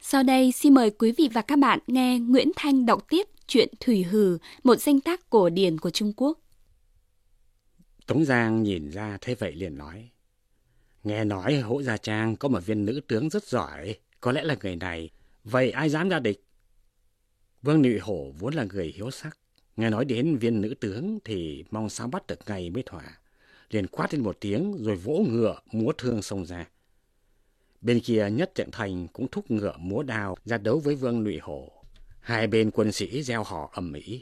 Sau đây xin mời quý vị và các bạn nghe Nguyễn Thanh đọc tiếp truyện Thủy Hử, một danh tác cổ điển của Trung Quốc. Tống Giang nhìn ra thế vậy liền nói: Nghe nói Hỗ Gia Trang có một viên nữ tướng rất giỏi, có lẽ là người này, vậy ai dám ra địch? Vương Nhụy Hổ vốn là người hiếu sắc, nghe nói đến viên nữ tướng thì mong sao bắt được ngày mới thỏa, liền quát lên một tiếng rồi vỗ ngựa múa thương xông ra. Bên kia Nhất Trượng Thành cũng thúc ngựa múa đao ra đấu với Vương Nhụy Hổ. Hai bên quân sĩ reo hò ầm ĩ.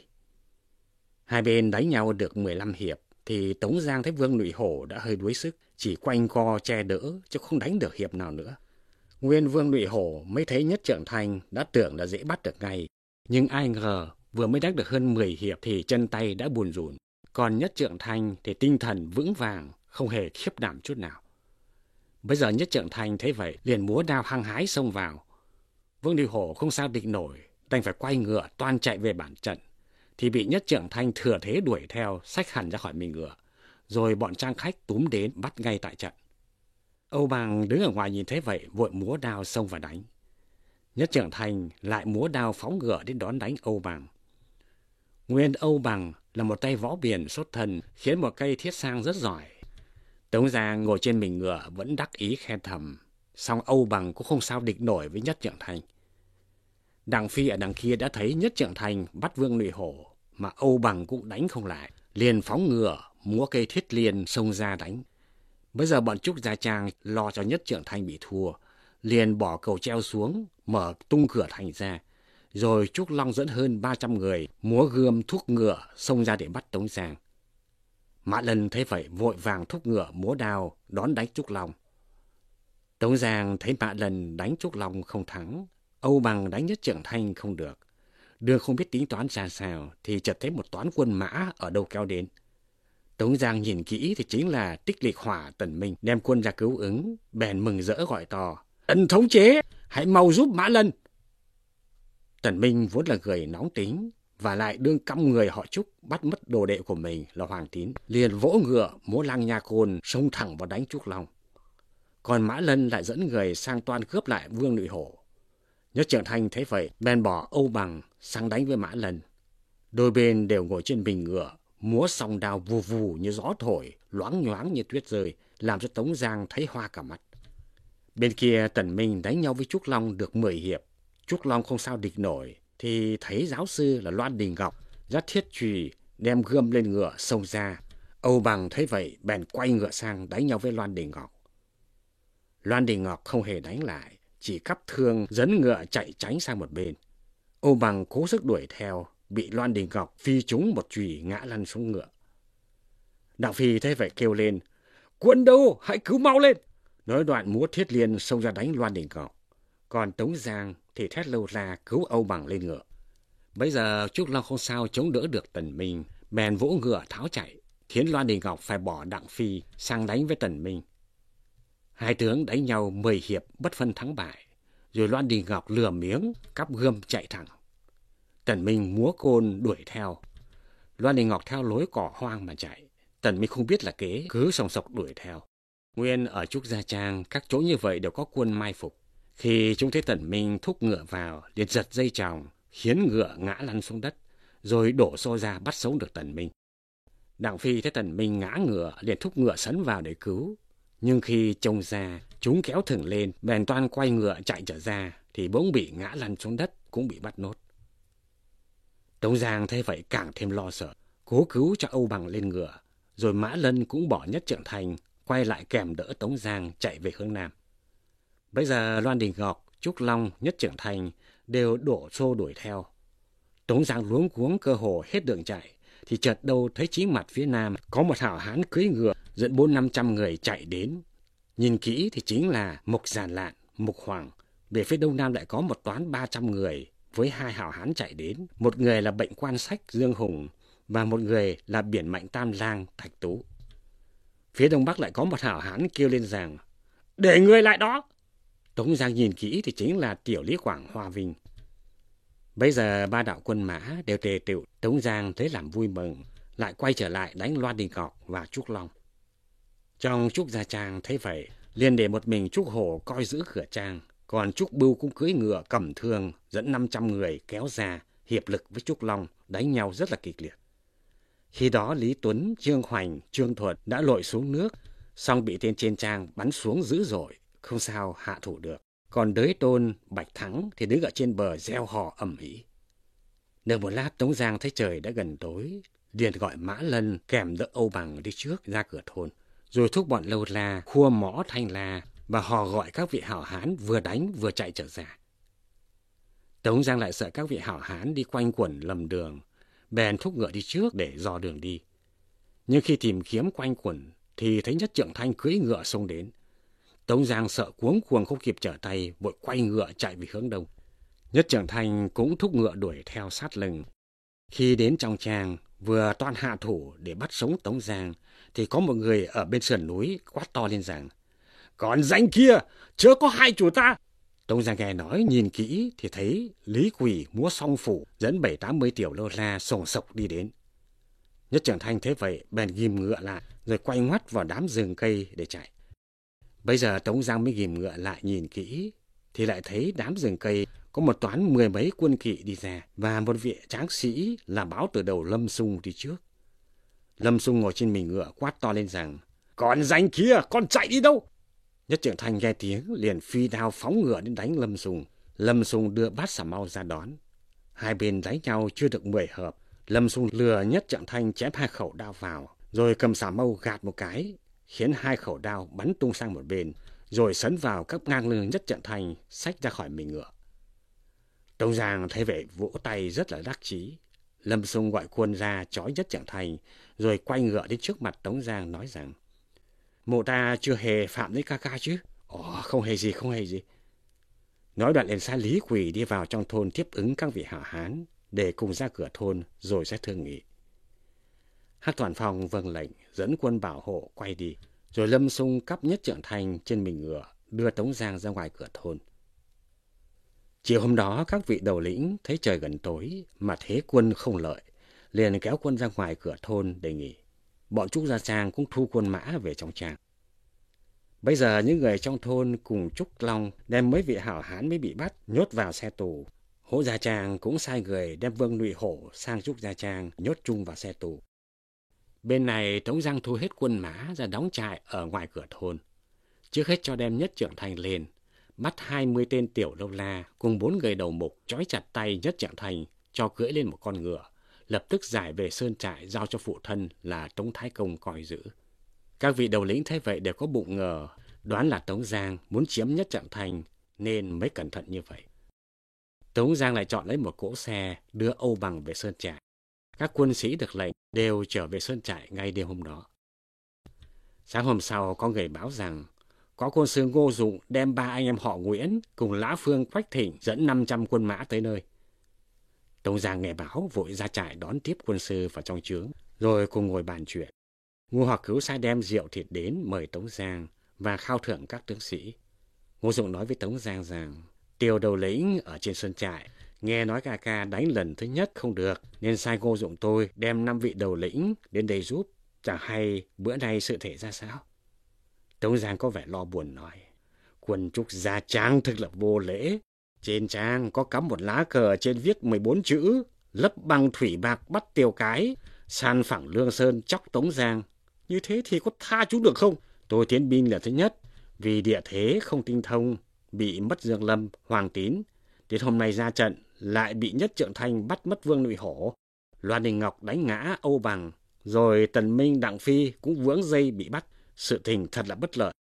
Hai bên đánh nhau được 15 hiệp thì Tống Giang thấy Vương Nhụy Hổ đã hơi đuối sức, chỉ quanh co che đỡ chứ không đánh được hiệp nào nữa. Nguyên Vương Nhụy Hổ mới thấy Nhất Trượng Thành đã tưởng là dễ bắt được ngay, nhưng ai ngờ vừa mới đánh được hơn 10 hiệp thì chân tay đã buồn rùn. Còn Nhất Trượng Thành thì tinh thần vững vàng, không hề khiếp đảm chút nào. Bây giờ Nhất Trượng Thành thấy vậy liền múa đao hăng hái xông vào. Vương Nhụy Hổ không sao địch nổi, đành phải quay ngựa toan chạy về bản trận, thì bị Nhất Trượng Thành thừa thế đuổi theo, xách hẳn ra khỏi mình ngựa, rồi bọn trang khách túm đến bắt ngay tại trận. Âu Bằng đứng ở ngoài nhìn thấy vậy vội múa đao xông vào đánh. Nhất Trượng Thành lại múa đao phóng ngựa đến đón đánh Âu Bằng. Nguyên Âu Bằng là một tay võ biền xuất thân, khiến một cây thiết sang rất giỏi. Tống Giang ngồi trên mình ngựa vẫn đắc ý khen thầm, song Âu Bằng cũng không sao địch nổi với Nhất Trượng Thành. Đặng Phi ở đằng kia đã thấy Nhất Trượng Thành bắt Vương Nhụy Hổ, mà Âu Bằng cũng đánh không lại, liền phóng ngựa múa cây thiết liên xông ra đánh. Bây giờ bọn Trúc Gia Trang lo cho Nhất Trượng Thành bị thua, liền bỏ cầu treo xuống, mở tung cửa thành ra, rồi Trúc Long dẫn hơn 300 người múa gươm thúc ngựa xông ra để bắt Tống Giang. Mã Lân thấy vậy vội vàng thúc ngựa múa đao đón đánh Trúc Long. Tống Giang thấy Mã Lân đánh Trúc Long không thắng, Âu Bằng đánh Nhất Trượng Thành không được, đường không biết tính toán ra sao thì chợt thấy một toán quân mã ở đâu kéo đến. Tống Giang nhìn kỹ thì chính là Tích Lịch Hỏa Tần Minh đem quân ra cứu ứng, bèn mừng rỡ gọi to: Tần thống chế, hãy mau giúp Mã Lân. Tần Minh vốn là người nóng tính, và lại đương căm người họ Trúc bắt mất đồ đệ của mình là Hoàng Tín, liền vỗ ngựa múa lăng nha côn xông thẳng vào đánh Trúc Long. Còn Mã Lân lại dẫn người sang toan cướp lại Vương Nhụy Hổ. Nhất Trượng Thành thấy vậy bèn bỏ Âu Bằng sang đánh với Mã Lân. Đôi bên đều ngồi trên mình ngựa, múa song đao vù vù như gió thổi, loáng nhoáng như tuyết rơi, làm cho Tống Giang thấy hoa cả mặt. Bên kia Tần Minh đánh nhau với Trúc Long được 10 hiệp, Trúc Long không sao địch nổi, thì thấy giáo sư là Loan Đình Ngọc dắt thiết chùy đem gươm lên ngựa xông ra. Âu Bằng thấy vậy bèn quay ngựa sang đánh nhau với Loan Đình Ngọc. Loan Đình Ngọc không hề đánh lại, chỉ cắp thương dẫn ngựa chạy tránh sang một bên. Âu Bằng cố sức đuổi theo, bị Loan Đình Ngọc phi trúng một chùy ngã lăn xuống ngựa. Đặng Phi thấy vậy kêu lên: Quân đâu, hãy cứu mau lên! Nói đoạn múa thiết liên xông ra đánh Loan Đình Ngọc. Còn Tống Giang thì thét lâu ra cứu Âu Bằng lên ngựa. Bây giờ Trúc Long không sao chống đỡ được Tần Minh, bèn vỗ ngựa tháo chạy, khiến Loan Đình Ngọc phải bỏ Đặng Phi sang đánh với Tần Minh. Hai tướng đánh nhau 10 hiệp bất phân thắng bại, rồi Loan Đình Ngọc lừa miếng cắp gươm chạy thẳng. Tần Minh múa côn đuổi theo. Loan Đình Ngọc theo lối cỏ hoang mà chạy. Tần Minh không biết là kế, cứ sòng sọc đuổi theo. Nguyên ở Trúc Gia Trang, các chỗ như vậy đều có quân mai phục. Khi chúng thấy Tần Minh thúc ngựa vào, liền giật dây chòng, khiến ngựa ngã lăn xuống đất, rồi đổ xô ra bắt sống được Tần Minh. Đặng Phi thấy Tần Minh ngã ngựa, liền thúc ngựa sấn vào để cứu. Nhưng khi trông ra, chúng kéo thừng lên, bèn toan quay ngựa chạy trở ra, thì bỗng bị ngã lăn xuống đất, cũng bị bắt nốt. Tống Giang thấy vậy càng thêm lo sợ, cố cứu cho Âu Bằng lên ngựa, rồi Mã Lân cũng bỏ Nhất Trượng Thành, quay lại kèm đỡ Tống Giang chạy về hướng Nam. Bây giờ Loan Đình Ngọc, Trúc Long, Nhất Trượng Thành đều đổ xô đuổi theo. Tống Giang luống cuống cơ hồ hết đường chạy, thì chợt đâu thấy chính mặt phía Nam có một hảo hán cưỡi ngựa dẫn 400-500 người chạy đến. Nhìn kỹ thì chính là Mục Giàn Lạn, Mục Hoàng. Về phía Đông Nam lại có một toán 300 người với 2 hảo hán chạy đến. Một người là Bệnh Quan Sách Dương Hùng và một người là Biển Mạnh Tam Lang Thạch Tú. Phía Đông Bắc lại có một hảo hán kêu lên rằng: Để người lại đó! Tống Giang nhìn kỹ thì chính là Tiểu Lý Quảng Hoa Vinh. Bây giờ 3 đạo quân mã đều tề tựu, Tống Giang thấy làm vui mừng, lại quay trở lại đánh Loan Đình Ngọc và Trúc Long. Trong Trúc Gia Trang thấy vậy, liền để một mình Trúc Hổ coi giữ cửa trang, Còn Trúc Bưu cũng cưỡi ngựa cầm thương dẫn 500 người kéo ra hiệp lực với Trúc Long đánh nhau rất là kịch liệt. Khi đó Lý Tuấn, Trương Hoành, Trương Thuật đã lội xuống nước, song bị tên trên trang bắn xuống dữ dội, không sao hạ thủ được. Còn Đới Tôn, Bạch Thắng thì đứng ở trên bờ reo hò ầm ĩ. Được một lát Tống Giang thấy trời đã gần tối, liền gọi Mã Lân kèm đỡ Âu Bằng đi trước ra cửa thôn, rồi thúc bọn Lâu La khua mõ thanh la và hò gọi các vị hảo hán vừa đánh vừa chạy trở ra. Tống Giang lại sợ các vị hảo hán đi quanh quẩn lầm đường, bèn thúc ngựa đi trước để dò đường đi. Nhưng khi tìm kiếm quanh quẩn thì thấy Nhất Trượng Thanh cưỡi ngựa xông đến. Tống Giang sợ cuống cuồng không kịp trở tay, vội quay ngựa chạy về hướng đông. Nhất Trượng Thanh cũng thúc ngựa đuổi theo sát lưng. Khi đến trong trang, vừa toan hạ thủ để bắt sống Tống Giang, thì có một người ở bên sườn núi quát to lên rằng: "Còn danh kia, chớ có hại chủ ta!" Tống Giang nghe nói nhìn kỹ thì thấy Lý Quỳ múa song phủ dẫn 70-80 tiểu Lâu La sồng sộc đi đến. Nhất Trượng Thanh thấy vậy bèn ghim ngựa lại rồi quay ngoắt vào đám rừng cây để chạy. Bây giờ Tống Giang mới ghim ngựa lại nhìn kỹ thì lại thấy đám rừng cây có một toán 10 mấy quân kỵ đi ra và một vị tráng sĩ là Báo Tử Đầu Lâm Xung đi trước. Lâm Xung ngồi trên mình ngựa quát to lên rằng: "Còn danh kia, con chạy đi đâu?" Nhất Trượng Thanh nghe tiếng liền phi đao phóng ngựa đến đánh Lâm Xung. Lâm Xung đưa Bát Xà Mau ra đón. Hai bên đánh nhau chưa được 10 hợp, Lâm Xung lừa Nhất Trượng Thanh chém 2 khẩu đao vào, rồi cầm xà mâu gạt một cái, khiến 2 khẩu đao bắn tung sang một bên, rồi sấn vào các ngang lưng Nhất Trượng Thanh, xách ra khỏi mình ngựa. Tống Giang thấy vậy vỗ tay rất là đắc chí. Lâm Xung gọi quân ra trói Nhất Trượng Thanh, rồi quay ngựa đến trước mặt Tống Giang nói rằng: "Mộ ta chưa hề phạm đến ca ca chứ?" Không hề gì, không hề gì." Nói đoạn liền sai Lý Quỳ đi vào trong thôn tiếp ứng các vị hảo hán để cùng ra cửa thôn rồi sẽ thương nghị. Hắc Toàn Phong vâng lệnh dẫn quân bảo hộ quay đi, rồi Lâm Xung cắp Nhất Trượng Thanh trên mình ngựa đưa Tống Giang ra ngoài cửa thôn. Chiều hôm đó các vị đầu lĩnh thấy trời gần tối mà thế quân không lợi, liền kéo quân ra ngoài cửa thôn để nghỉ. Bọn Trúc Gia Trang cũng thu quân mã về trong trang. Bây giờ những người trong thôn cùng Trúc Long đem mấy vị hảo hán mới bị bắt nhốt vào xe tù. Hỗ Gia Trang cũng sai người đem Vương Nhụy Hổ sang Trúc Gia Trang nhốt chung vào xe tù. Bên này Tống Giang thu hết quân mã ra đóng trại ở ngoài cửa thôn. Trước hết cho đem Nhất Trượng Thanh lên, bắt 20 tên tiểu Lâu La cùng 4 người đầu mục trói chặt tay Nhất Trượng Thanh cho cưỡi lên một con ngựa, lập tức giải về sơn trại giao cho phụ thân là Tống Thái Công coi giữ. Các vị đầu lĩnh thấy vậy đều có bụng ngờ, đoán là Tống Giang muốn chiếm Nhất Trượng Thanh nên mới cẩn thận như vậy. Tống Giang lại chọn lấy một cỗ xe đưa Âu Bằng về sơn trại. Các quân sĩ được lệnh đều trở về sơn trại ngay đêm hôm đó. Sáng hôm sau có người báo rằng có quân sư Ngô Dụng đem 3 anh em họ Nguyễn cùng Lã Phương, Quách Thịnh dẫn 500 quân mã tới nơi. Tống Giang nghe báo vội ra trại đón tiếp quân sư vào trong trướng, rồi cùng ngồi bàn chuyện. Ngô Hoặc Cứu sai đem rượu thịt đến mời Tống Giang và khao thưởng các tướng sĩ. Ngô Dụng nói với Tống Giang rằng Tiêu đầu lĩnh ở trên sơn trại nghe nói ca ca đánh lần thứ nhất không được, nên sai Ngô Dụng tôi đem 5 vị đầu lĩnh đến đây giúp. Chẳng hay bữa nay sự thể ra sao? Tống Giang có vẻ lo buồn nói: "Quân Trúc Gia Trang thực là vô lễ. Trên trang có cắm một lá cờ trên viết 14 chữ: lấp bằng thủy bạc bắt Tiêu Cái, san phẳng Lương Sơn chóc Tống Giang. Như thế thì có tha chúng được không? Tôi tiến binh là thứ nhất, vì địa thế không tinh thông, bị mất Dương Lâm, Hoàng Tín. Đến hôm nay ra trận, lại bị Nhất Trượng Thanh bắt mất Vương Nhụy Hổ. Loan Đình Ngọc đánh ngã Âu Bằng, rồi Tần Minh, Đặng Phi cũng vướng dây bị bắt. Sự tình thật là bất lợi.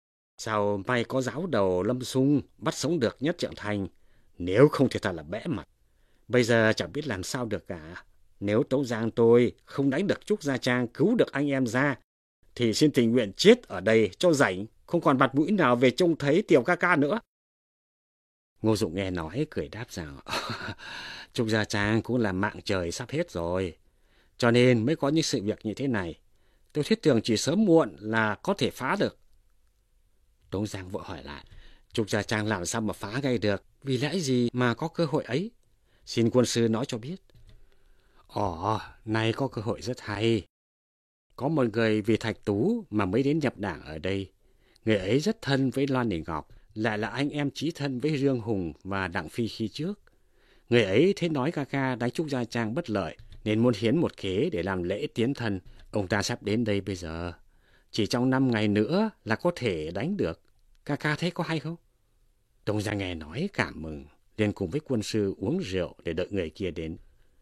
Sao may có giáo đầu Lâm Xung bắt sống được Nhất Trượng Thanh, nếu không thì thật là bẽ mặt. Bây giờ chẳng biết làm sao được cả. Nếu Tống Giang tôi không đánh được Trúc Gia Trang cứu được anh em ra, thì xin tình nguyện chết ở đây cho rảnh, không còn mặt mũi nào về trông thấy Tiểu ca ca nữa." Ngô Dụng nghe nói cười đáp rằng Trúc Gia Trang cũng là mạng trời sắp hết rồi, cho nên mới có những sự việc như thế này. Tôi thiết tưởng chỉ sớm muộn là có thể phá được. Tống Giang vội hỏi lại: "Trúc Gia Trang làm sao mà phá ngay được? Vì lẽ gì mà có cơ hội ấy? Xin quân sư nói cho biết." Nay có cơ hội rất hay. Có một người vì Thạch Tú mà mới đến nhập đảng ở đây. Người ấy rất thân với Loan Đình Ngọc, lại là anh em chí thân với Dương Hùng và Đặng Phi khi trước. Người ấy thấy nói ca ca đánh Trúc Gia Trang bất lợi, nên muốn hiến một kế để làm lễ tiến thân. Ông ta sắp đến đây bây giờ, chỉ trong 5 ngày nữa là có thể đánh được. Ca ca thấy có hay không? Tống Giang nghe nói cảm mừng, liền cùng với quân sư uống rượu để đợi người kia đến.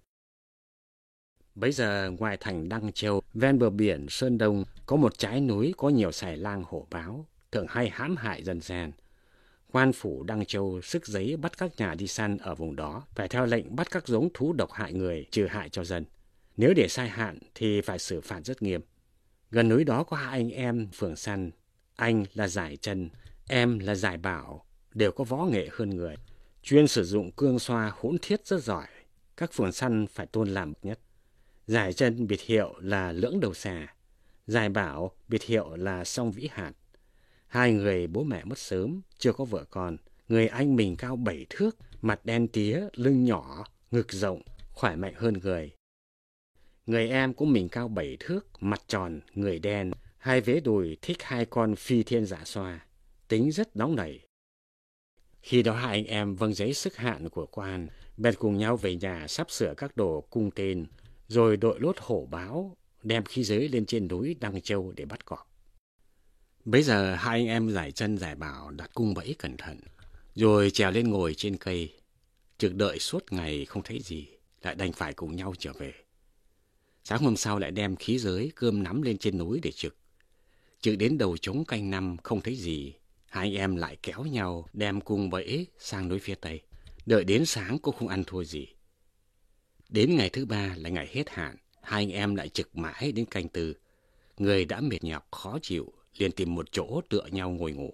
Bấy giờ ngoài thành Đăng Châu, ven bờ biển Sơn Đông, có một trái núi có nhiều xài lang hổ báo, thường hay hãm hại dân gian. Quan phủ Đăng Châu sức giấy bắt các nhà đi săn ở vùng đó phải theo lệnh bắt các giống thú độc hại người, trừ hại cho dân. Nếu để sai hạn thì phải xử phạt rất nghiêm. Gần núi đó có 2 anh em phường săn, anh là Giải Trân, em là Giải Bảo, đều có võ nghệ hơn người, chuyên sử dụng cương xoa hỗn thiết rất giỏi. Các phường săn phải tôn làm nhất. Giải Trân biệt hiệu là Lưỡng Đầu Xà, Giải Bảo biệt hiệu là Song Vĩ Hạt. 2 người bố mẹ mất sớm, chưa có vợ con. Người anh mình cao 7 thước, mặt đen tía, lưng nhỏ, ngực rộng, khỏe mạnh hơn người. Người em cũng mình cao 7 thước, mặt tròn, người đen, 2 vế đùi thích 2 con phi thiên giả xoa, tính rất nóng nảy. Khi đó 2 anh em vâng giấy sức hạn của quan, bèn cùng nhau về nhà sắp sửa các đồ cung tên, rồi đội lốt hổ báo, đem khí giới lên trên núi Đăng Châu để bắt cọp. Bấy giờ 2 anh em Giải Trân Giải Bảo đặt cung bẫy cẩn thận, rồi trèo lên ngồi trên cây, trực đợi suốt ngày không thấy gì, lại đành phải cùng nhau trở về. Sáng hôm sau lại đem khí giới cơm nắm lên trên núi để trực. Trực đến đầu trống canh năm không thấy gì, 2 anh em lại kéo nhau đem cung bẫy sang núi phía tây. Đợi đến sáng cũng không ăn thua gì. Đến ngày thứ 3 là ngày hết hạn, 2 anh em lại trực mãi đến canh 4. Người đã mệt nhọc khó chịu, liền tìm một chỗ tựa nhau ngồi ngủ.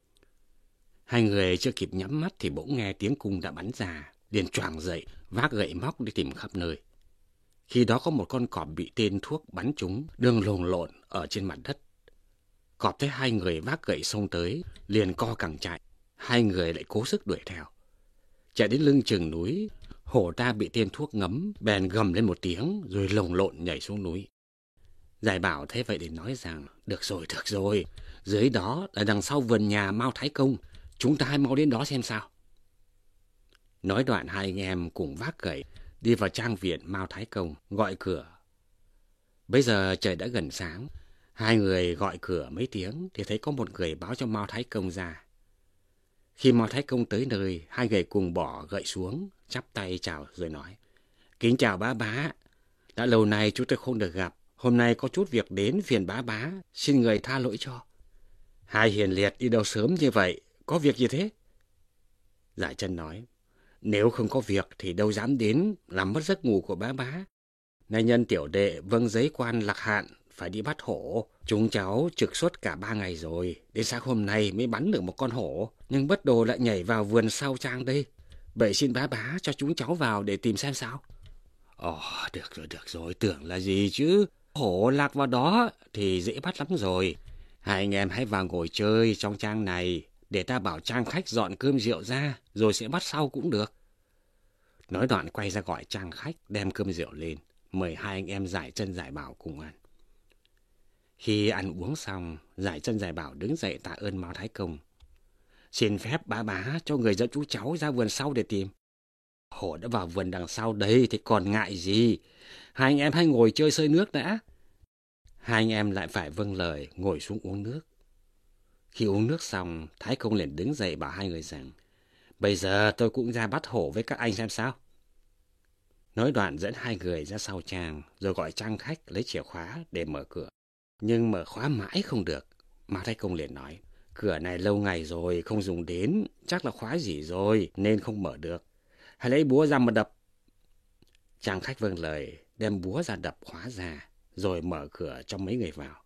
2 người chưa kịp nhắm mắt thì bỗng nghe tiếng cung đã bắn ra, liền choàng dậy, vác gậy móc đi tìm khắp nơi. Khi đó có một con cọp bị tên thuốc bắn trúng, đang lồng lộn ở trên mặt đất. Cọp thấy 2 người vác gậy xông tới, liền co cẳng chạy. 2 người lại cố sức đuổi theo. Chạy đến lưng chừng núi, hổ ta bị tên thuốc ngấm, bèn gầm lên một tiếng rồi lồng lộn nhảy xuống núi. Giải Bảo thế vậy để nói rằng, được rồi, dưới đó là đằng sau vườn nhà Mao Thái Công, chúng ta hãy mau đến đó xem sao. Nói đoạn 2 anh em cùng vác gậy, đi vào trang viện Mao Thái Công, gọi cửa. Bây giờ trời đã gần sáng, 2 người gọi cửa mấy tiếng thì thấy có một người báo cho Mao Thái Công ra. Khi Mao Thái Công tới nơi, 2 người cùng bỏ gậy xuống, chắp tay chào rồi nói, kính chào bá, đã lâu nay chúng tôi không được gặp, hôm nay có chút việc đến phiền bá, xin người tha lỗi cho. 2 hiền liệt đi đâu sớm như vậy, có việc gì thế? Giải Trân nói, nếu không có việc thì đâu dám đến làm mất giấc ngủ của bá. Nay nhân tiểu đệ vâng giấy quan lạc hạn phải đi bắt hổ. Chúng cháu trực suốt cả 3 ngày rồi, đến sáng hôm nay mới bắn được một con hổ, nhưng bất đồ lại nhảy vào vườn sau trang đây. Vậy xin bá cho chúng cháu vào để tìm xem sao. Ồ, được rồi, tưởng là gì chứ. Hổ lạc vào đó thì dễ bắt lắm rồi. 2 anh em hãy vào ngồi chơi trong trang này, để ta bảo trang khách dọn cơm rượu ra, rồi sẽ bắt sau cũng được. Nói đoạn quay ra gọi trang khách đem cơm rượu lên, mời 2 anh em Giải Trân Giải Bảo cùng ăn. Khi ăn uống xong, Giải Trân Giải Bảo đứng dậy tạ ơn Mao Thái Công. Xin phép bá cho người dẫn chú cháu ra vườn sau để tìm. Hổ đã vào vườn đằng sau đấy thì còn ngại gì. 2 anh em hãy ngồi chơi sơi nước đã. 2 anh em lại phải vâng lời ngồi xuống uống nước. Khi uống nước xong, Thái Công liền đứng dậy bảo 2 người rằng, bây giờ tôi cũng ra bắt hổ với các anh xem sao. Nói đoạn dẫn 2 người ra sau trang, rồi gọi trang khách lấy chìa khóa để mở cửa. Nhưng mở khóa mãi không được. Mao Thái Công liền nói, cửa này lâu ngày rồi không dùng đến, chắc là khóa gì rồi nên không mở được. Hãy lấy búa ra mà đập. Trang khách vâng lời, đem búa ra đập khóa ra, rồi mở cửa cho mấy người vào.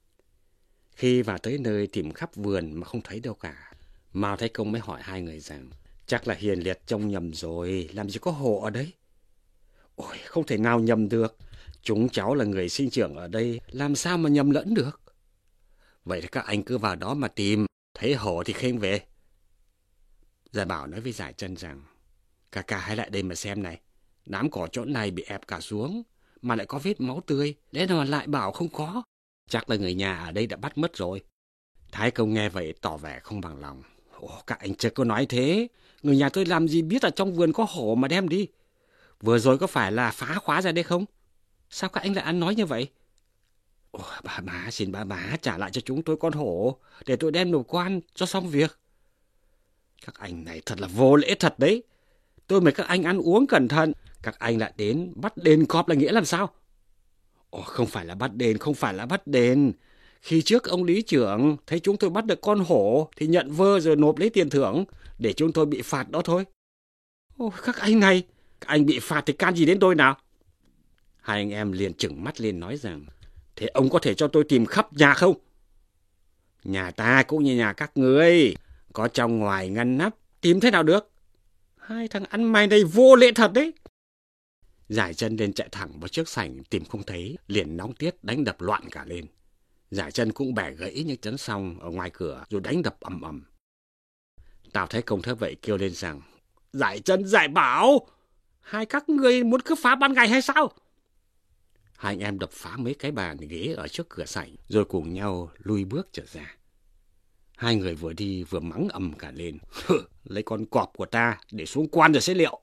Khi vào tới nơi tìm khắp vườn mà không thấy đâu cả, Mao Thái Công mới hỏi 2 người rằng, chắc là hiền liệt trông nhầm rồi, làm gì có hổ ở đấy. Ôi, không thể nào nhầm được, chúng cháu là người sinh trưởng ở đây, làm sao mà nhầm lẫn được. Vậy thì các anh cứ vào đó mà tìm, thấy hổ thì khênh về. Giải Bảo nói với Giải Trân rằng, ca hãy lại đây mà xem này, đám cỏ chỗ này bị ép cả xuống, mà lại có vết máu tươi, lẽ nào lại bảo không có, chắc là người nhà ở đây đã bắt mất rồi. Thái Công nghe vậy tỏ vẻ không bằng lòng. Các anh chưa có nói thế. Người nhà tôi làm gì biết là trong vườn có hổ mà đem đi. Vừa rồi có phải là phá khóa ra đấy không? Sao các anh lại ăn nói như vậy? Bà xin bà trả lại cho chúng tôi con hổ để tôi đem nộp quan cho xong việc. Các anh này thật là vô lễ thật đấy. Tôi mời các anh ăn uống cẩn thận. Các anh lại đến bắt đền cọp là nghĩa làm sao? Không phải là bắt đền. Khi trước ông lý trưởng thấy chúng tôi bắt được con hổ thì nhận vơ rồi nộp lấy tiền thưởng để chúng tôi bị phạt đó thôi. Các anh này, các anh bị phạt thì can gì đến tôi nào? Hai anh em liền trừng mắt lên nói rằng, thế ông có thể cho tôi tìm khắp nhà không? Nhà ta cũng như nhà các ngươi, có trong ngoài ngăn nắp, tìm thế nào được? Hai thằng ăn mày này vô lễ thật đấy. Giải chân lên chạy thẳng vào trước sảnh tìm không thấy, liền nóng tiết đánh đập loạn cả lên. Giải chân cũng bẻ gãy những chấn song ở ngoài cửa rồi đánh đập ầm ầm. Tào Thái Công thấy vậy kêu lên rằng, Giải Chân, Giải Bảo, hai các ngươi muốn cướp phá ban ngày hay sao? Hai anh em đập phá mấy cái bàn ghế ở trước cửa sảnh rồi cùng nhau lui bước trở ra. Hai người vừa đi vừa mắng ầm cả lên, lấy con cọp của ta để xuống quan rồi sẽ liệu.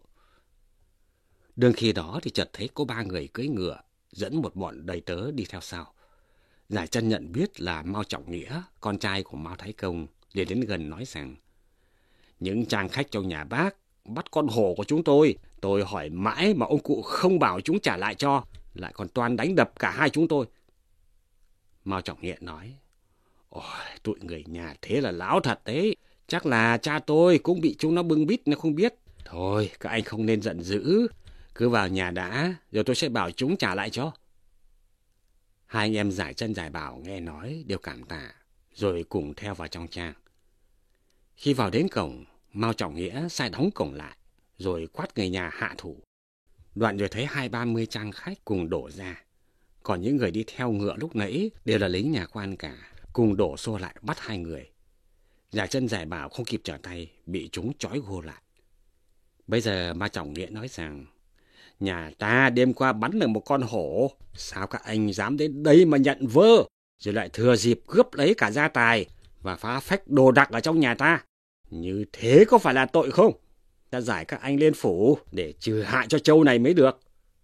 Đương khi đó thì chợt thấy có ba người cưỡi ngựa dẫn một bọn đầy tớ đi theo sau. Giải Chân nhận biết là Mao Trọng Nghĩa, con trai của Mao Thái Công, liền đến gần nói rằng, những chàng khách trong nhà bác bắt con hổ của chúng tôi hỏi mãi mà ông cụ không bảo chúng trả lại cho, lại còn toan đánh đập cả hai chúng tôi. Mao Trọng Nghĩa nói, tụi người nhà thế là láo thật đấy, chắc là cha tôi cũng bị chúng nó bưng bít nên không biết. Thôi, các anh không nên giận dữ, cứ vào nhà đã, rồi tôi sẽ bảo chúng trả lại cho. Hai anh em Giải Chân Giải Bảo nghe nói đều cảm tạ, rồi cùng theo vào trong trang. Khi vào đến cổng, Mao Trọng Nghĩa sai đóng cổng lại, rồi quát người nhà hạ thủ. Đoạn rồi thấy 20-30 trang khách cùng đổ ra. Còn những người đi theo ngựa lúc nãy đều là lính nhà quan cả, cùng đổ xô lại bắt hai người. Giải Chân Giải Bảo không kịp trở tay, bị chúng trói gô lại. Bây giờ Mao Trọng Nghĩa nói rằng, nhà ta đêm qua bắn được một con hổ, sao các anh dám đến đây mà nhận vơ, rồi lại thừa dịp cướp lấy cả gia tài và phá phách đồ đạc ở trong nhà ta. Như thế có phải là tội không? Ta giải các anh lên phủ để trừ hại cho châu này mới được.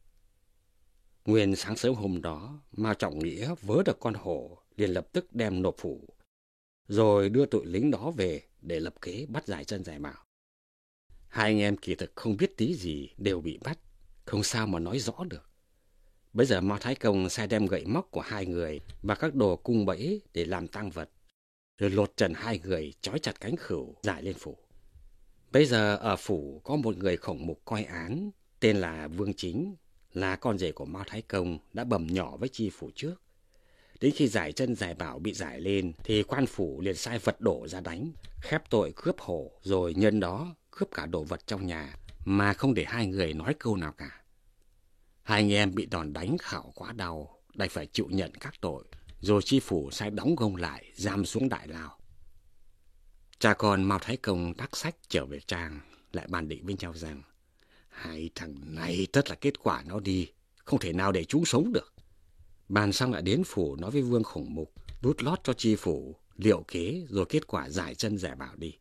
Nguyên sáng sớm hôm đó, Mao Trọng Nghĩa vớ được con hổ, liền lập tức đem nộp phủ, rồi đưa tụi lính đó về để lập kế bắt Giải Chân Giải Bảo. Hai anh em kỳ thực không biết tí gì đều bị bắt, không sao mà nói rõ được. Bây giờ Mao Thái Công sai đem gậy móc của hai người và các đồ cung bẫy để làm tang vật, rồi lột trần hai người, trói chặt cánh khửu, giải lên phủ. Bây giờ ở phủ có một người khổng mục coi án, tên là Vương Chính, là con rể của Mao Thái Công, đã bầm nhỏ với chi phủ trước. Đến khi Giải Chân Giải Bảo bị giải lên, thì quan phủ liền sai vật đổ ra đánh, khép tội cướp hổ, rồi nhân đó cướp cả đồ vật trong nhà, mà không để hai người nói câu nào cả. Hai anh em bị đòn đánh khảo quá đau, đành phải chịu nhận các tội, rồi chi phủ sai đóng gông lại, giam xuống đại lao. Cha con Mao Thái Công đắc sách trở về trang, lại bàn định với nhau rằng, hai thằng này tất là kết quả nó đi, không thể nào để chúng sống được. Bàn xong lại đến phủ nói với Vương Khổng Mục, đút lót cho chi phủ, liệu kế, rồi kết quả Giải Chân Giải Bảo đi.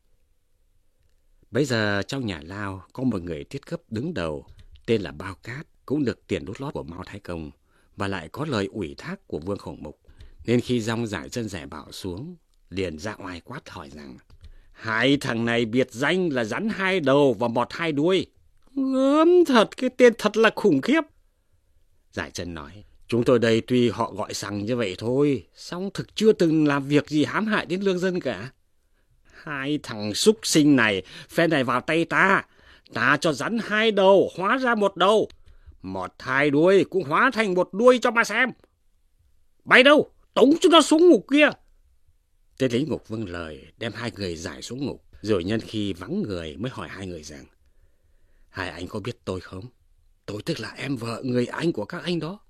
Bây giờ trong nhà lao có một người tiết cấp đứng đầu, tên là Bao Cát, cũng được tiền đút lót của Mao Thái Công, và lại có lời ủy thác của Vương Khổng Mục. Nên khi dong Giải Chân Giải Bảo xuống, liền ra oai quát hỏi rằng, hai thằng này biệt danh là rắn hai đầu và mọt hai đuôi. Gớm thật, cái tên thật là khủng khiếp. Giải Chân nói, chúng tôi đây tuy họ gọi sằng như vậy thôi, song thực chưa từng làm việc gì hãm hại đến lương dân cả. Hai thằng súc sinh này, phe này vào tay ta, ta cho rắn hai đầu hóa ra một đầu, mọt hai đuôi cũng hóa thành một đuôi cho mà xem. Bay đâu, tống chúng nó xuống ngục kia. Tên lính ngục vâng lời, đem hai người giải xuống ngục, rồi nhân khi vắng người mới hỏi hai người rằng, hai anh có biết tôi không? Tôi tức là em vợ người anh của các anh đó.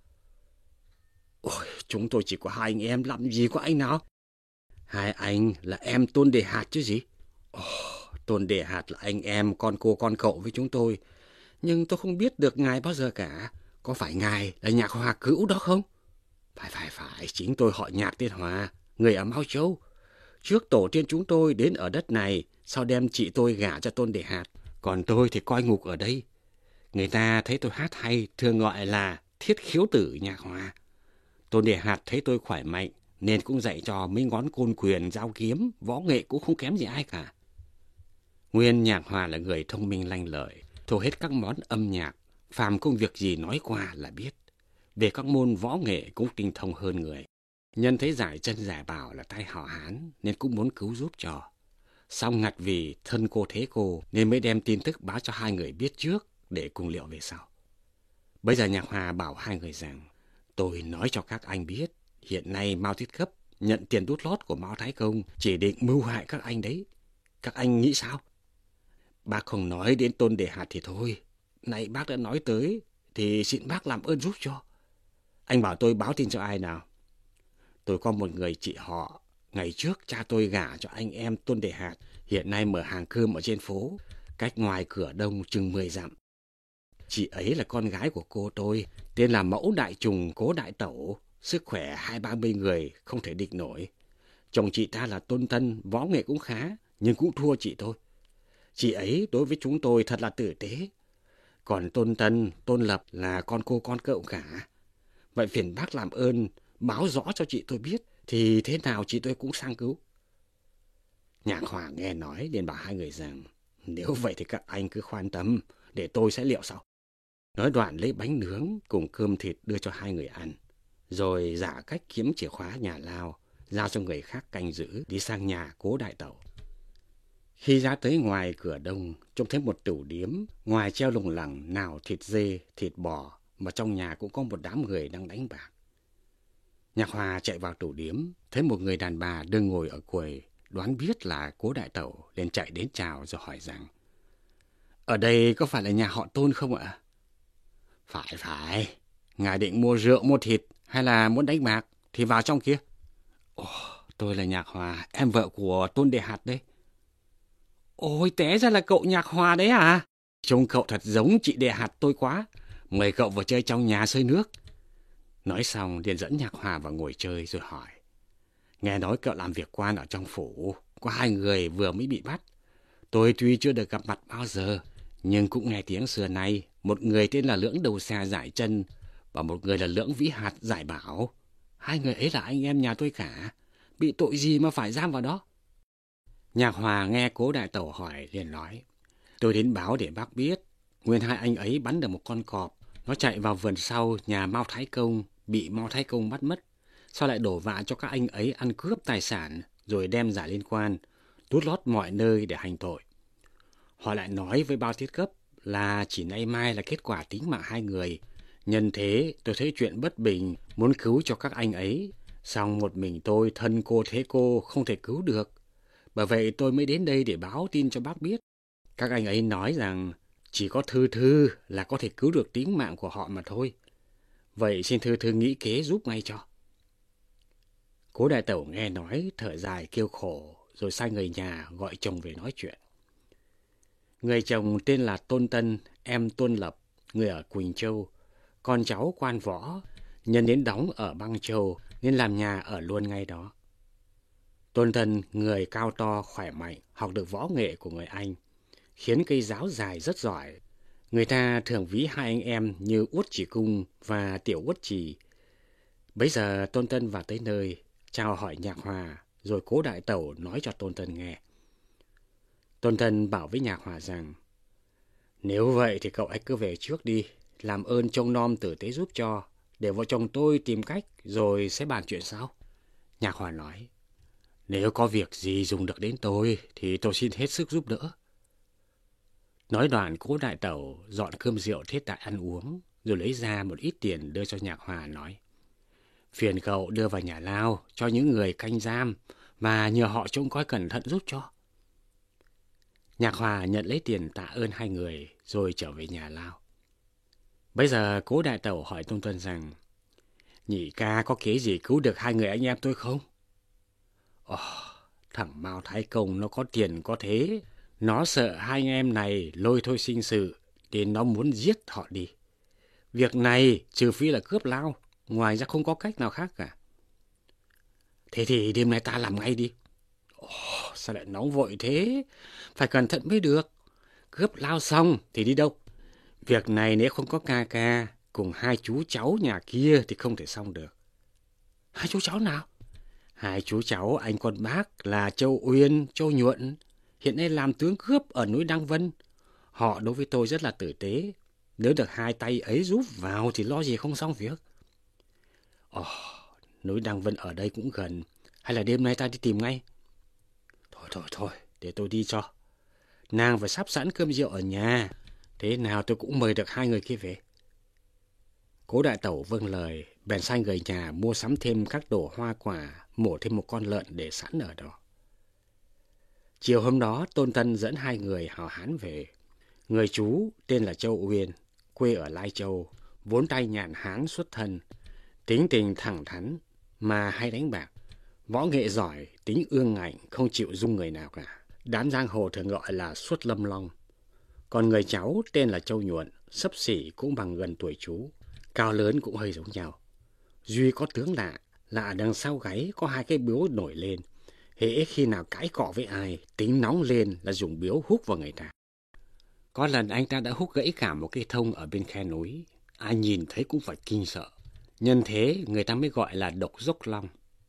Ôi, chúng tôi chỉ có hai anh em, làm gì có anh nào? Hai anh là em Tôn Đề Hạt chứ gì? Tôn Đề Hạt là anh em con cô con cậu với chúng tôi, nhưng tôi không biết được ngài bao giờ cả. Có phải ngài là Nhạc Hòa Cữu đó không? Phải, chính tôi họ Nhạc tên Hòa, người ở Mao Châu. Trước tổ tiên chúng tôi đến ở đất này, sau đem chị tôi gả cho Tôn Đề Hạt. Còn tôi thì coi ngục ở đây. Người ta thấy tôi hát hay, thường gọi là thiết khiếu tử nhạc hòa. Tôn Đề Hạt thấy tôi khỏe mạnh, nên cũng dạy cho mấy ngón côn quyền, dao kiếm, võ nghệ cũng không kém gì ai cả. Nguyên Nhạc Hòa là người thông minh lanh lợi, thuộc hết các món âm nhạc, phàm công việc gì nói qua là biết. Về các môn võ nghệ cũng tinh thông hơn người. Nhân thấy Giải Chân Giải Bảo là tay họ Hán nên cũng muốn cứu giúp cho. Song ngặt vì thân cô thế cô nên mới đem tin tức báo cho hai người biết trước để cùng liệu về sau. Bây giờ Nhạc Hòa bảo hai người rằng, tôi nói cho các anh biết, hiện nay Mao Thiết Cấp nhận tiền đút lót của Mao Thái Công chỉ định mưu hại các anh đấy. Các anh nghĩ sao? Bác không nói đến Tôn Đề Hạt thì thôi. Này bác đã nói tới thì xin bác làm ơn giúp cho. Anh bảo tôi báo tin cho ai nào? Tôi có một người chị họ. Ngày trước cha tôi gả cho anh em Tôn Đề Hạt. Hiện nay mở hàng cơm ở trên phố, cách ngoài cửa đông chừng 10 dặm. Chị ấy là con gái của cô tôi, tên là Mẫu Đại Trùng Cố Đại Tẩu. Sức khỏe 20-30 người không thể địch nổi. Chồng chị ta là Tôn Tân, võ nghệ cũng khá, nhưng cũng thua chị tôi. Chị ấy đối với chúng tôi thật là tử tế. Còn Tôn Tân, Tôn Lập là con cô con cậu cả. Vậy phiền bác làm ơn báo rõ cho chị tôi biết, thì thế nào chị tôi cũng sang cứu. Nhạc Hòa nghe nói liền bảo hai người rằng, nếu vậy thì các anh cứ khoan tâm, để tôi sẽ liệu sau. Nói đoạn lấy bánh nướng cùng cơm thịt đưa cho hai người ăn, rồi giả cách kiếm chìa khóa nhà lao, giao cho người khác canh giữ, đi sang nhà Cố Đại Tẩu. Khi ra tới ngoài cửa đông, trông thấy một tửu điếm, ngoài treo lủng lẳng nào thịt dê, thịt bò, mà trong nhà cũng có một đám người đang đánh bạc. Nhạc Hòa chạy vào tửu điếm, thấy một người đàn bà đang ngồi ở quầy, đoán biết là Cố Đại Tẩu, liền chạy đến chào rồi hỏi rằng, ở đây có phải là nhà họ Tôn không ạ? Phải, ngài định mua rượu mua thịt hay là muốn đánh bạc thì vào trong kia. Ồ, tôi là Nhạc Hòa, em vợ của Tôn Đề Hạt đấy. Ôi, té ra là cậu Nhạc Hòa đấy à? Trông cậu thật giống chị Đề Hạt tôi quá. Mời cậu vào chơi trong nhà xơi nước. Nói xong, liền dẫn Nhạc Hòa vào ngồi chơi rồi hỏi. Nghe nói cậu làm việc quan ở trong phủ, có 2 người vừa mới bị bắt. Tôi tuy chưa được gặp mặt bao giờ, nhưng cũng nghe tiếng xưa nay, một người tên là Lưỡng Đầu Xà Giải Chân và một người là Lưỡng Vĩ Hạt Giải Bảo. 2 người ấy là anh em nhà tôi cả. Bị tội gì mà phải giam vào đó? Nhạc Hòa nghe Cố Đại Tẩu hỏi liền nói, tôi đến báo để bác biết, nguyên 2 anh ấy bắn được một con cọp, nó chạy vào vườn sau nhà Mao Thái Công, bị Mao Thái Công bắt mất. Sao lại đổ vạ cho các anh ấy ăn cướp tài sản, rồi đem giả liên quan, đút lót mọi nơi để hành tội. Họ lại nói với Mao Thiết Cấp là chỉ nay mai là kết quả tính mạng 2 người. Nhân thế tôi thấy chuyện bất bình, muốn cứu cho các anh ấy, song một mình tôi thân cô thế cô không thể cứu được. Bởi vậy tôi mới đến đây để báo tin cho bác biết. Các anh ấy nói rằng chỉ có Thư là có thể cứu được tính mạng của họ mà thôi. Vậy xin Thư nghĩ kế giúp ngay cho. Cố Đại Tẩu nghe nói thở dài kêu khổ, rồi sai người nhà gọi chồng về nói chuyện. Người chồng tên là Tôn Tân, em Tôn Lập, người ở Quỳnh Châu, con cháu quan võ, nhân đến đóng ở Băng Châu nên làm nhà ở luôn ngay đó. Tôn Tân người cao to khỏe mạnh, học được võ nghệ của người Anh, khiến cây giáo dài rất giỏi. Người ta thường ví 2 anh em như Uất Chỉ Cung và Tiểu Uất Chỉ. Bấy giờ Tôn Tân vào tới nơi, chào hỏi Nhạc Hòa, rồi Cố Đại Tẩu nói cho Tôn Tân nghe. Tôn Tân bảo với Nhạc Hòa rằng, nếu vậy thì cậu ấy cứ về trước đi, làm ơn trông nom tử tế giúp cho, để vợ chồng tôi tìm cách rồi sẽ bàn chuyện sau. Nhạc Hòa nói, nếu có việc gì dùng được đến tôi thì tôi xin hết sức giúp đỡ. Nói đoạn Cố Đại Tẩu dọn cơm rượu thiết tại ăn uống, rồi lấy ra một ít tiền đưa cho Nhạc Hòa nói, phiền cậu đưa vào nhà lao cho những người canh giam và nhờ họ trông coi cẩn thận giúp cho. Nhạc Hòa nhận lấy tiền tạ ơn 2 người rồi trở về nhà lao. Bây giờ Cố Đại Tẩu hỏi Tôn Tân rằng, nhị ca có kế gì cứu được 2 người anh em tôi không? Thằng Mao Thái Công nó có tiền có thế, nó sợ 2 anh em này lôi thôi sinh sự, nên nó muốn giết họ đi. Việc này trừ phi là cướp lao, ngoài ra không có cách nào khác cả. Thế thì đêm nay ta làm ngay đi. Sao lại nóng vội thế? Phải cẩn thận mới được. Cướp lao xong thì đi đâu? Việc này nếu không có ca ca cùng hai chú cháu nhà kia thì không thể xong được. Hai chú cháu nào? Hai chú cháu anh con bác là Châu Uyên, Châu Nhuận, hiện nay làm tướng cướp ở núi Đăng Vân. Họ đối với tôi rất là tử tế. Nếu được hai tay ấy giúp vào thì lo gì không xong việc. Núi Đăng Vân ở đây cũng gần. Hay là đêm nay ta đi tìm ngay? Thôi, để tôi đi cho. Nàng phải sắp sẵn cơm rượu ở nhà. Thế nào tôi cũng mời được hai người kia về. Cố đại tẩu vâng lời, bèn sai người nhà mua sắm thêm các đồ hoa quả, mổ thêm một con lợn để sẵn ở đó. Chiều hôm đó, Tôn Tân dẫn hai người hào hán về. Người chú tên là Châu Uyên, quê ở Lai Châu, vốn tay nhạn hán xuất thân, tính tình thẳng thắn mà hay đánh bạc, võ nghệ giỏi, tính ương ngạnh, không chịu dung người nào cả. Đám giang hồ thường gọi là Xuất Lâm Long. Còn người cháu tên là Châu Nhuận, xấp xỉ cũng bằng gần tuổi chú, cao lớn cũng hơi giống nhau. Duy có tướng lạ là ở đằng sau gáy có hai cái bướu nổi lên. Hễ khi nào cãi cọ với ai, tính nóng lên là dùng bướu húc vào người ta. Có lần anh ta đã húc gãy cả một cây thông ở bên khe núi. Ai nhìn thấy cũng phải kinh sợ. Nhân thế người ta mới gọi là độc dốc long.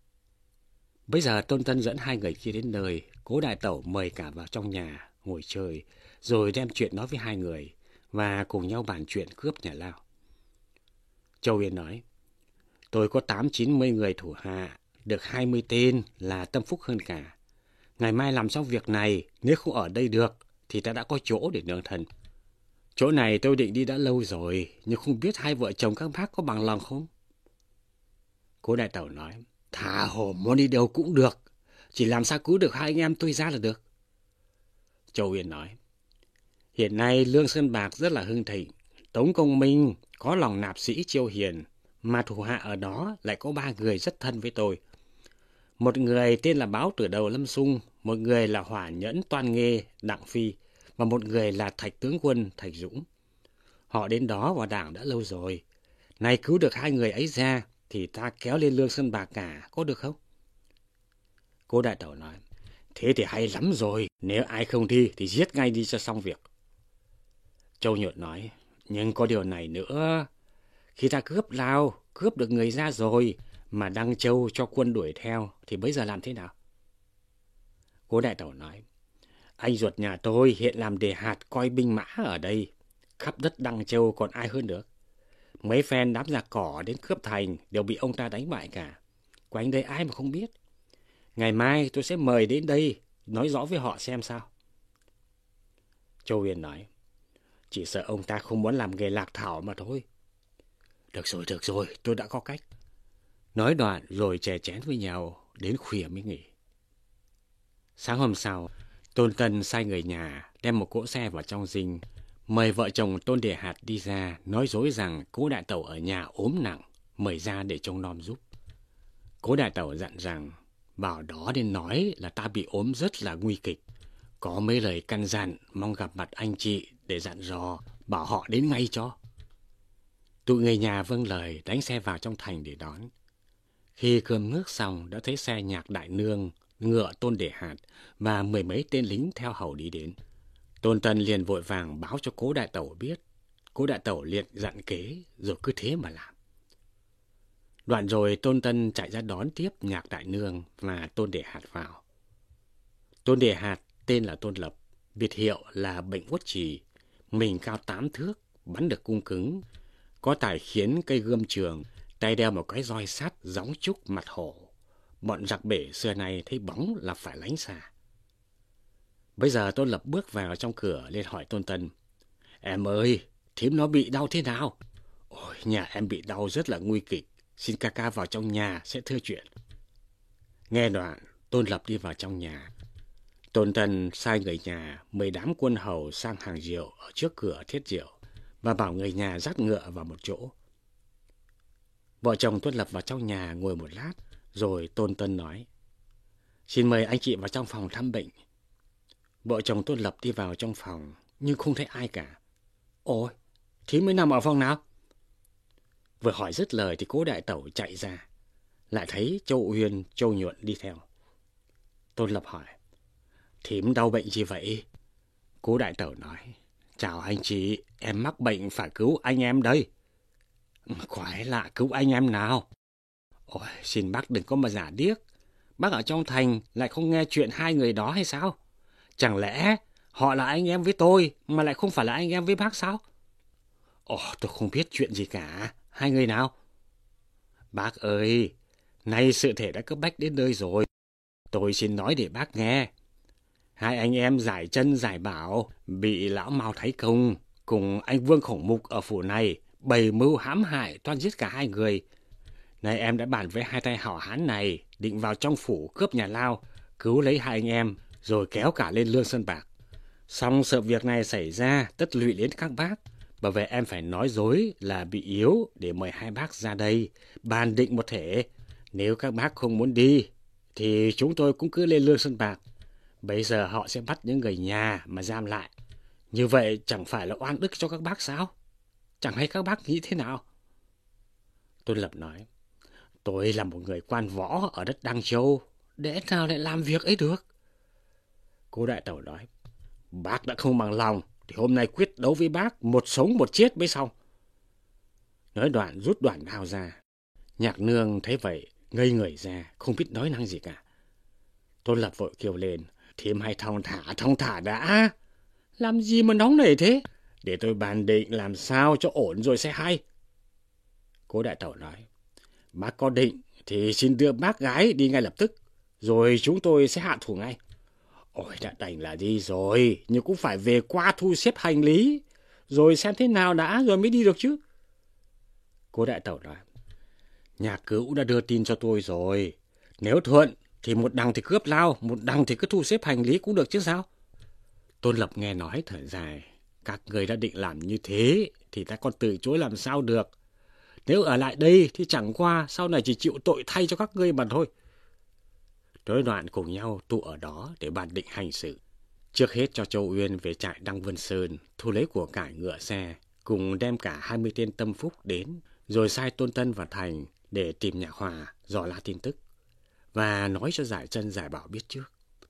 Bây giờ Tôn Tân dẫn hai người kia đến nơi, Cố đại tẩu mời cả vào trong nhà ngồi chơi, rồi đem chuyện nói với hai người và cùng nhau bàn chuyện cướp nhà lao. Châu Uyên nói: Tôi có 80-90 người thủ hạ, được 20 tên là tâm phúc hơn cả. Ngày mai làm xong việc này, nếu không ở đây được thì ta đã có chỗ để nương thân. Chỗ này tôi định đi đã lâu rồi, nhưng không biết hai vợ chồng các bác có bằng lòng không? Cố đại tẩu nói: Thả hồ muốn đi đâu cũng được, chỉ làm sao cứu được hai anh em tôi ra là được. Châu Uyên nói: Hiện nay Lương Sơn Bạc rất là hưng thịnh, Tống Công Minh có lòng nạp sĩ Chiêu Hiền, mà thủ hạ ở đó lại có 3 người rất thân với tôi. Một người tên là Báo Tử Đầu Lâm Sung, một người là Hỏa Nhẫn Toan Nghê Đặng Phi, và một người là Thạch Tướng Quân Thạch Dũng. Họ đến đó vào đảng đã lâu rồi. Này cứu được hai người ấy ra thì ta kéo lên Lương Sơn Bạc cả, có được không? Cố đại tẩu nói: Thế thì hay lắm rồi, nếu ai không đi thì giết ngay đi cho xong việc. Châu Nhuận nói: Nhưng có điều này nữa, khi ta cướp lao, cướp được người ra rồi, mà Đăng Châu cho quân đuổi theo thì bây giờ làm thế nào? Cố đại tẩu nói: Anh ruột nhà tôi hiện làm đề hạt coi binh mã ở đây, khắp đất Đăng Châu còn ai hơn được. Mấy phen đám giặc cỏ đến cướp thành đều bị ông ta đánh bại cả. Quanh đây ai mà không biết. Ngày mai tôi sẽ mời đến đây, nói rõ với họ xem sao. Châu Uyên nói: Chỉ sợ ông ta không muốn làm nghề lạc thảo mà thôi. Được rồi, tôi đã có cách. Nói đoạn rồi chè chén với nhau, đến khuya mới nghỉ. Sáng hôm sau, Tôn Tân sai người nhà đem một cỗ xe vào trong dinh, mời vợ chồng Tôn Đề Hạt đi ra, nói dối rằng Cố đại tẩu ở nhà ốm nặng, mời ra để trông nom giúp. Cố đại tẩu dặn rằng bảo đó nên nói là ta bị ốm rất là nguy kịch, có mấy lời căn dặn, mong gặp mặt anh chị để dặn dò, bảo họ đến ngay cho. Tụi người nhà vâng lời đánh xe vào trong thành để đón. Khi cơm nước xong đã thấy xe Nhạc Đại Nương, ngựa Tôn Đề Hạt và 10 mấy tên lính theo hầu đi đến. Tôn Tân liền vội vàng báo cho Cố đại tẩu biết. Cố đại tẩu liền dặn kế, rồi cứ thế mà làm. Đoạn rồi Tôn Tân chạy ra đón tiếp Nhạc Đại Nương và Tôn Đề Hạt vào. Tôn Đề Hạt tên là Tôn Lập, biệt hiệu là Bệnh Uất Trì, mình cao 8 thước, bắn được cung cứng, có tài khiến cây gươm trường, tay đeo một cái roi sắt gióng trúc mặt hổ. Bọn giặc bể xưa nay thấy bóng là phải lánh xa. Bây giờ Tôn Lập bước vào trong cửa lên hỏi Tôn Tân: Em ơi, thím nó bị đau thế nào? Ôi, nhà em bị đau rất là nguy kịch, xin ca ca vào trong nhà sẽ thưa chuyện. Nghe đoạn, Tôn Lập đi vào trong nhà. Tôn Tân sai người nhà mời đám quân hầu sang hàng rượu ở trước cửa thiết rượu và bảo người nhà dắt ngựa vào một chỗ. Vợ chồng Tôn Lập vào trong nhà ngồi một lát, rồi Tôn Tân nói: Xin mời anh chị vào trong phòng thăm bệnh. Vợ chồng Tôn Lập đi vào trong phòng, nhưng không thấy ai cả. Ôi, thím mới nằm ở phòng nào? Vừa hỏi dứt lời thì Cố đại tẩu chạy ra, lại thấy Châu Uyên, Châu Nhuận đi theo. Tôn Lập hỏi, thím đau bệnh gì vậy? Cố đại tẩu nói, chào anh chị, em mắc bệnh phải cứu anh em đây. Quái lạ, cứu anh em nào? Ôi, xin bác đừng có mà giả điếc. Bác ở trong thành lại không nghe chuyện hai người đó hay sao? Chẳng lẽ họ là anh em với tôi mà lại không phải là anh em với bác sao? Ồ, tôi không biết chuyện gì cả. Hai người nào? Bác ơi, nay sự thể đã cấp bách đến nơi rồi. Tôi xin nói để bác nghe. Hai anh em Giải Chân Giải Bảo bị lão Mao Thái Công cùng anh Vương Khổng Mục ở phủ này bày mưu hãm hại toan giết cả hai người. Nay em đã bàn với hai tay hảo hán này định vào trong phủ cướp nhà Lao, cứu lấy hai anh em rồi kéo cả lên Lương Sơn Bạc. Xong sự việc này xảy ra tất lụy đến các bác. Bởi vậy em phải nói dối là bị yếu để mời hai bác ra đây bàn định một thể. Nếu các bác không muốn đi thì chúng tôi cũng cứ lên Lương Sơn Bạc. Bây giờ họ sẽ bắt những người nhà mà giam lại. Như vậy chẳng phải là oan ức cho các bác sao? Chẳng hay các bác nghĩ thế nào? Tôn Lập nói, tôi là một người quan võ ở đất Đăng Châu, lẽ nào lại làm việc ấy được? Cố đại tẩu nói, bác đã không bằng lòng thì hôm nay quyết đấu với bác một sống một chết mới xong. Nói đoạn rút đoạn đao ra. Nhạc Nương thấy vậy ngây người ra, không biết nói năng gì cả. Tôn Lập vội kêu lên, thím hãy thong thả đã. Làm gì mà nóng nảy thế? Để tôi bàn định làm sao cho ổn rồi sẽ hay. Cố đại tẩu nói, bác có định thì xin đưa bác gái đi ngay lập tức, rồi chúng tôi sẽ hạ thủ ngay. Ôi đã đành là đi rồi, nhưng cũng phải về qua thu xếp hành lý, rồi xem thế nào đã rồi mới đi được chứ. Cố đại tẩu nói, nhà Cữu đã đưa tin cho tôi rồi. Nếu thuận thì một đằng thì cướp Lao, một đằng thì cứ thu xếp hành lý cũng được chứ sao. Tôn Lập nghe nói thở dài, các người đã định làm như thế thì ta còn từ chối làm sao được. Nếu ở lại đây thì chẳng qua sau này chỉ chịu tội thay cho các ngươi mà thôi. Nói đoạn cùng nhau tụ ở đó để bàn định hành sự. Trước hết cho Châu Uyên về trại Đăng Vân Sơn, thu lấy của cải ngựa xe, cùng đem cả 20 tên tâm phúc đến, rồi sai Tôn Tân vào thành để tìm Nhạc Hòa, dò la tin tức, và nói cho Giải Chân Giải Bảo biết trước.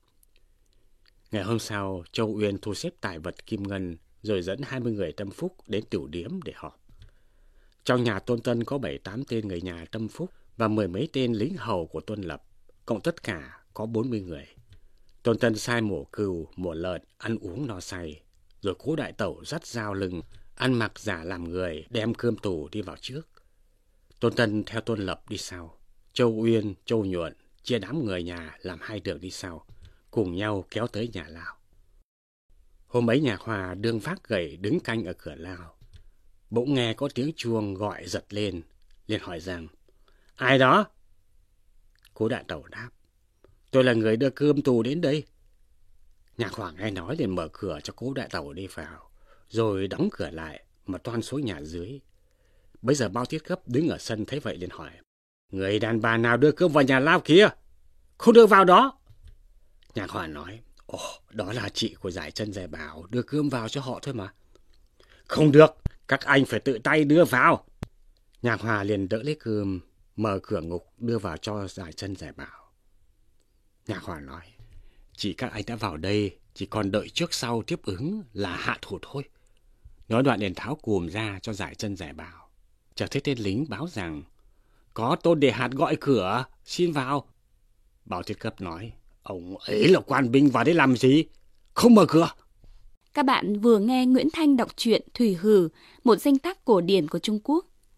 Ngày hôm sau, Châu Uyên thu xếp tài vật kim ngân, rồi dẫn 20 người tâm phúc đến tiểu điếm để họp. Trong nhà Tôn Tân có 7-8 tên người nhà tâm phúc và 10 mấy tên lính hầu của Tôn Lập, cộng tất cả có 40 người. Tôn Tân sai mổ cừu, mổ lợn, ăn uống no say, rồi Cố đại tẩu dắt dao lưng, ăn mặc giả làm người, đem cơm tù đi vào trước. Tôn Tân theo Tôn Lập đi sau. Châu Uyên, Châu Nhuận chia đám người nhà làm hai đường đi sau, cùng nhau kéo tới nhà Lao. Hôm ấy Nhạc Hòa đương vác gậy đứng canh ở cửa Lao. Bỗng nghe có tiếng chuông gọi giật lên, liền hỏi rằng, ai đó? Cố đại tẩu đáp, tôi là người đưa cơm tù đến đây. Nhạc Hòa nghe nói liền mở cửa cho Cố đại tẩu đi vào, rồi đóng cửa lại mà toan xuống nhà dưới. Bây giờ Bao Tiết Gấp đứng ở sân thấy vậy liền hỏi, người đàn bà nào đưa cơm vào nhà Lao kia? Không đưa vào đó. Nhạc Hòa nói, ồ, đó là chị của Giải Chân Giải Bảo đưa cơm vào cho họ thôi mà. Không được, các anh phải tự tay đưa vào. Nhạc Hòa liền đỡ lấy cơm, mở cửa ngục đưa vào cho Giải Chân Giải Bảo. Nhạc Hòa nói, chỉ các anh đã vào đây, chỉ còn đợi trước sau tiếp ứng là hạ thủ thôi. Nói đoạn liền tháo cùm ra cho Giải Chân Giải Bảo. Chợt thấy tên lính báo rằng, có Tôn Đề Hạt gọi cửa, xin vào. Bao Tiết Gấp nói, ông ấy là quan binh vào đây làm gì? Không mở cửa. Các bạn vừa nghe Nguyễn Thanh đọc truyện Thủy Hử, một danh tác cổ điển của Trung Quốc.